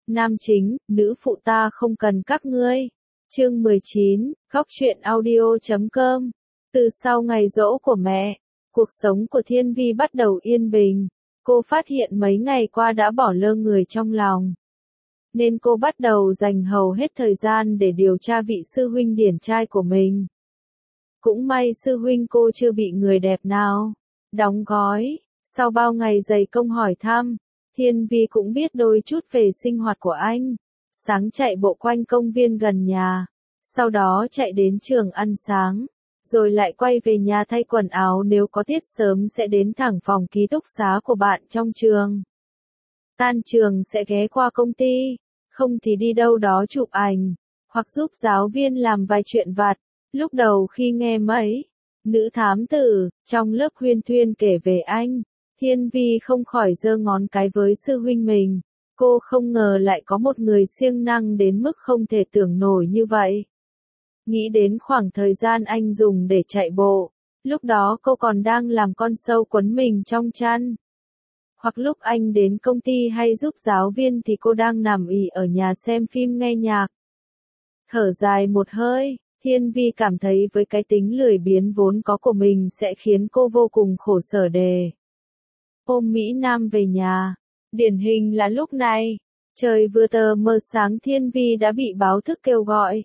Nam chính, nữ phụ ta không cần các ngươi. Chương 19, Góc truyện audio.com. Từ sau ngày giỗ của mẹ, cuộc sống của Thiên Vi bắt đầu yên bình. Cô phát hiện mấy ngày qua đã bỏ lơ người trong lòng, nên cô bắt đầu dành hầu hết thời gian để điều tra vị sư huynh điển trai của mình. Cũng may sư huynh cô chưa bị người đẹp nào đóng gói. Sau bao ngày dày công hỏi thăm, Thiên Vi cũng biết đôi chút về sinh hoạt của anh. Sáng chạy bộ quanh công viên gần nhà, sau đó chạy đến trường ăn sáng, rồi lại quay về nhà thay quần áo, nếu có tiết sớm sẽ đến thẳng phòng ký túc xá của bạn trong trường. Tan trường sẽ ghé qua công ty, không thì đi đâu đó chụp ảnh, hoặc giúp giáo viên làm vài chuyện vặt. Lúc đầu khi nghe mấy nữ thám tử trong lớp huyên thuyên kể về anh, Thiên Vi không khỏi giơ ngón cái với sư huynh mình. Cô không ngờ lại có một người siêng năng đến mức không thể tưởng nổi như vậy. Nghĩ đến khoảng thời gian anh dùng để chạy bộ, lúc đó cô còn đang làm con sâu quấn mình trong chăn. Hoặc lúc anh đến công ty hay giúp giáo viên thì cô đang nằm ì ở nhà xem phim nghe nhạc. Thở dài một hơi, Thiên Vi cảm thấy với cái tính lười biếng vốn có của mình sẽ khiến cô vô cùng khổ sở đề. Hôm Mỹ Nam về nhà, điển hình là lúc này, trời vừa tờ mờ sáng Thiên Vi đã bị báo thức kêu gọi.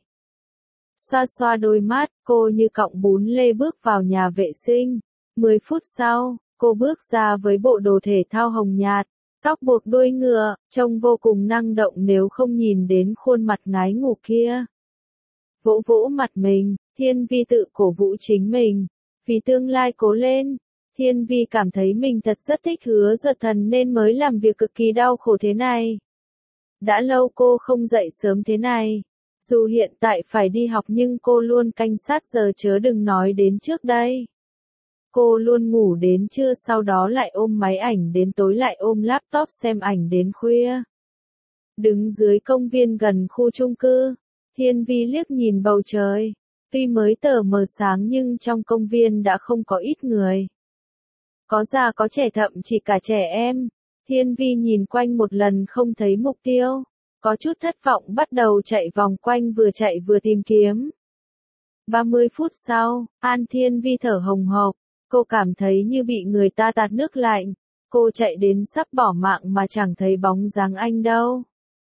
Xoa xoa đôi mắt, cô như cọng bún lê bước vào nhà vệ sinh. 10 phút sau, cô bước ra với bộ đồ thể thao hồng nhạt, tóc buộc đuôi ngựa, trông vô cùng năng động nếu không nhìn đến khuôn mặt ngái ngủ kia. Vỗ vỗ mặt mình, Thiên Vi tự cổ vũ chính mình. Vì tương lai cố lên, Thiên Vi cảm thấy mình thật rất thích Hứa Duật Thần nên mới làm việc cực kỳ đau khổ thế này. Đã lâu cô không dậy sớm thế này. Dù hiện tại phải đi học nhưng cô luôn canh sát giờ, chớ đừng nói đến trước đây. Cô luôn ngủ đến trưa, sau đó lại ôm máy ảnh đến tối, lại ôm laptop xem ảnh đến khuya. Đứng dưới công viên gần khu chung cư, Thiên Vi liếc nhìn bầu trời. Tuy mới tờ mờ sáng nhưng trong công viên đã không có ít người. Có già có trẻ, thậm chí cả trẻ em. Thiên Vi nhìn quanh một lần không thấy mục tiêu. Có chút thất vọng bắt đầu chạy vòng quanh, vừa chạy vừa tìm kiếm. 30 phút sau, Thiên Vi thở hồng hộc. Cô cảm thấy như bị người ta tạt nước lạnh. Cô chạy đến sắp bỏ mạng mà chẳng thấy bóng dáng anh đâu.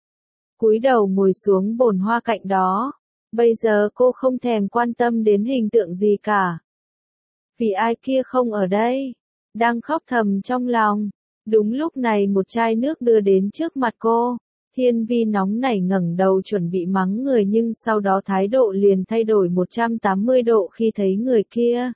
Cúi đầu ngồi xuống bồn hoa cạnh đó. Bây giờ cô không thèm quan tâm đến hình tượng gì cả. Vì ai kia không ở đây. Đang khóc thầm trong lòng. Đúng lúc này một chai nước đưa đến trước mặt cô. Thiên Vi nóng nảy ngẩng đầu chuẩn bị mắng người, nhưng sau đó thái độ liền thay đổi 180 độ khi thấy người kia.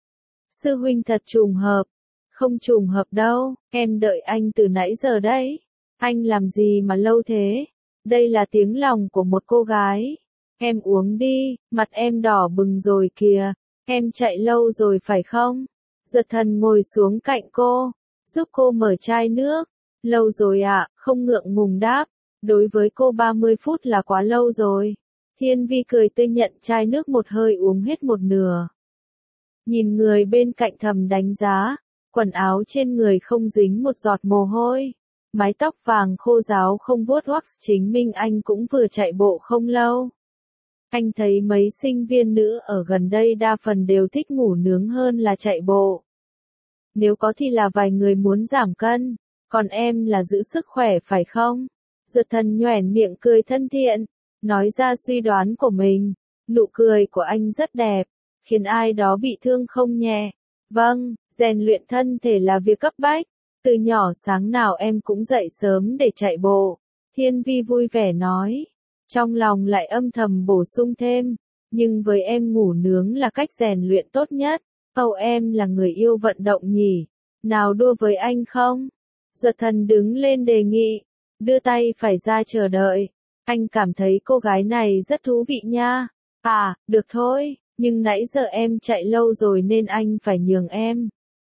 Sư huynh thật trùng hợp. Không trùng hợp đâu, em đợi anh từ nãy giờ đấy. Anh làm gì mà lâu thế? Đây là tiếng lòng của một cô gái. Em uống đi, mặt em đỏ bừng rồi kìa. Em chạy lâu rồi phải không? Duật Thần ngồi xuống cạnh cô, giúp cô mở chai nước. Lâu rồi ạ, không ngượng ngùng đáp. Đối với cô 30 phút là quá lâu rồi. Thiên Vi cười tươi nhận chai nước một hơi uống hết một nửa. Nhìn người bên cạnh thầm đánh giá, quần áo trên người không dính một giọt mồ hôi. Mái tóc vàng khô ráo không vuốt wax, chính minh anh cũng vừa chạy bộ không lâu. Anh thấy mấy sinh viên nữ ở gần đây đa phần đều thích ngủ nướng hơn là chạy bộ. Nếu có thì là vài người muốn giảm cân, còn em là giữ sức khỏe phải không? Duật Thần nhoẻn miệng cười thân thiện, nói ra suy đoán của mình. Nụ cười của anh rất đẹp, khiến ai đó bị thương không nhẹ. Vâng, rèn luyện thân thể là việc cấp bách. Từ nhỏ sáng nào em cũng dậy sớm để chạy bộ. Thiên Vi vui vẻ nói. Trong lòng lại âm thầm bổ sung thêm. Nhưng với em ngủ nướng là cách rèn luyện tốt nhất. Cậu em là người yêu vận động nhỉ? Nào đua với anh không? Duật Thần đứng lên đề nghị. Đưa tay phải ra chờ đợi. Anh cảm thấy cô gái này rất thú vị nha. À, được thôi, nhưng nãy giờ em chạy lâu rồi nên anh phải nhường em.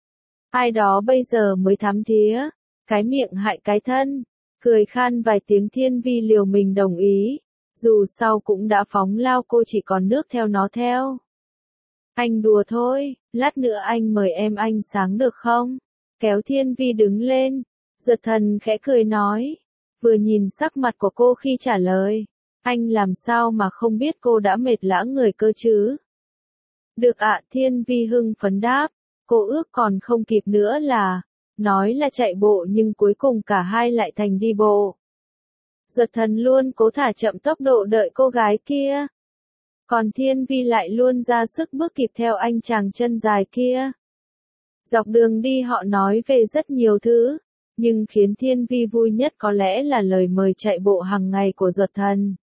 Ai đó bây giờ mới thắm thía. Cái miệng hại cái thân. Cười khan vài tiếng, Thiên Vi liều mình đồng ý. Dù sau cũng đã phóng lao, cô chỉ còn nước theo nó theo. Anh đùa thôi, lát nữa anh mời em ăn sáng được không? Kéo Thiên Vi đứng lên. Duật Thần khẽ cười nói. Vừa nhìn sắc mặt của cô khi trả lời, anh làm sao mà không biết cô đã mệt lả người cơ chứ? Được ạ, Thiên Vi hưng phấn đáp, cô ước còn không kịp nữa là, nói là chạy bộ nhưng cuối cùng cả hai lại thành đi bộ. Duật Thần luôn cố thả chậm tốc độ đợi cô gái kia. Còn Thiên Vi lại luôn ra sức bước kịp theo anh chàng chân dài kia. Dọc đường đi họ nói về rất nhiều thứ, nhưng khiến Thiên Vi vui nhất có lẽ là lời mời chạy bộ hàng ngày của Duật Thần.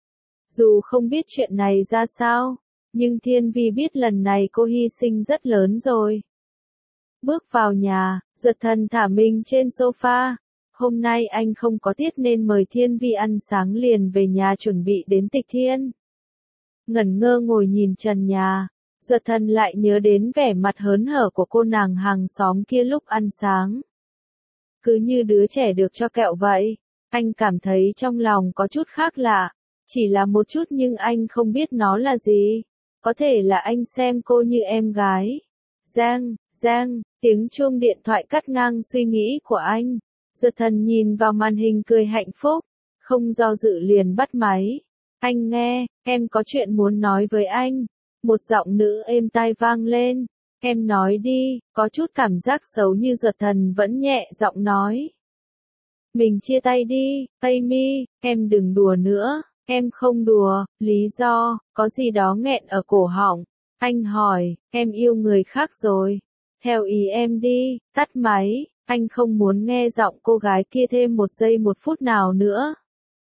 Dù không biết chuyện này ra sao, nhưng Thiên Vi biết lần này cô hy sinh rất lớn rồi. Bước vào nhà, Duật Thần thả mình trên sofa. Hôm nay anh không có tiết nên mời Thiên Vi ăn sáng liền về nhà chuẩn bị đến Tịch Thiên. Ngẩn ngơ ngồi nhìn trần nhà, Duật Thần lại nhớ đến vẻ mặt hớn hở của cô nàng hàng xóm kia lúc ăn sáng. Cứ như đứa trẻ được cho kẹo vậy, anh cảm thấy trong lòng có chút khác lạ, chỉ là một chút nhưng anh không biết nó là gì. Có thể là anh xem cô như em gái. Giang, Giang, tiếng chuông điện thoại cắt ngang suy nghĩ của anh. Duật Thần nhìn vào màn hình cười hạnh phúc, không do dự liền bắt máy. Anh nghe, em có chuyện muốn nói với anh. Một giọng nữ êm tai vang lên. Em nói đi, có chút cảm giác xấu như Duật Thần vẫn nhẹ giọng nói. Mình chia tay đi, Amy, em đừng đùa nữa. Em không đùa, lý do, có gì đó nghẹn ở cổ họng. Anh hỏi, em yêu người khác rồi. Theo ý em đi, tắt máy, anh không muốn nghe giọng cô gái kia thêm một giây một phút nào nữa.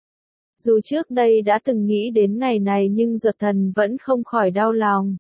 Dù trước đây đã từng nghĩ đến ngày này nhưng Duật Thần vẫn không khỏi đau lòng.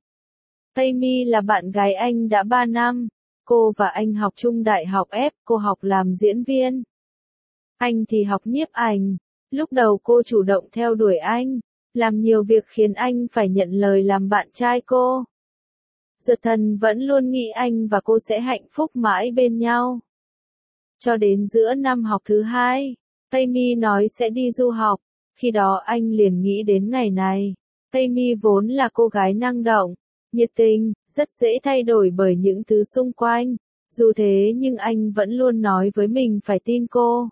Amy là bạn gái anh đã 3 năm. Cô và anh học chung đại học F, cô học làm diễn viên. Anh thì học nhiếp ảnh. Lúc đầu cô chủ động theo đuổi anh, làm nhiều việc khiến anh phải nhận lời làm bạn trai cô. Duật Thần vẫn luôn nghĩ anh và cô sẽ hạnh phúc mãi bên nhau. Cho đến giữa năm học thứ 2, Amy nói sẽ đi du học, khi đó anh liền nghĩ đến ngày này. Amy vốn là cô gái năng động, nhiệt tình, rất dễ thay đổi bởi những thứ xung quanh. Dù thế nhưng anh vẫn luôn nói với mình phải tin cô.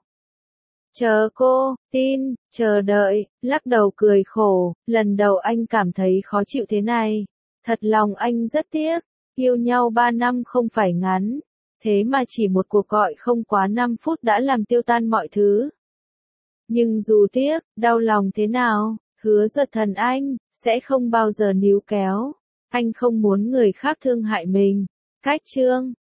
Chờ cô, tin, chờ đợi, lắc đầu cười khổ, lần đầu anh cảm thấy khó chịu thế này. Thật lòng anh rất tiếc, yêu nhau 3 năm không phải ngắn, thế mà chỉ một cuộc gọi không quá 5 phút đã làm tiêu tan mọi thứ. Nhưng dù tiếc, đau lòng thế nào, hứa Duật Thần anh, sẽ không bao giờ níu kéo. Anh không muốn người khác thương hại mình. Cách chương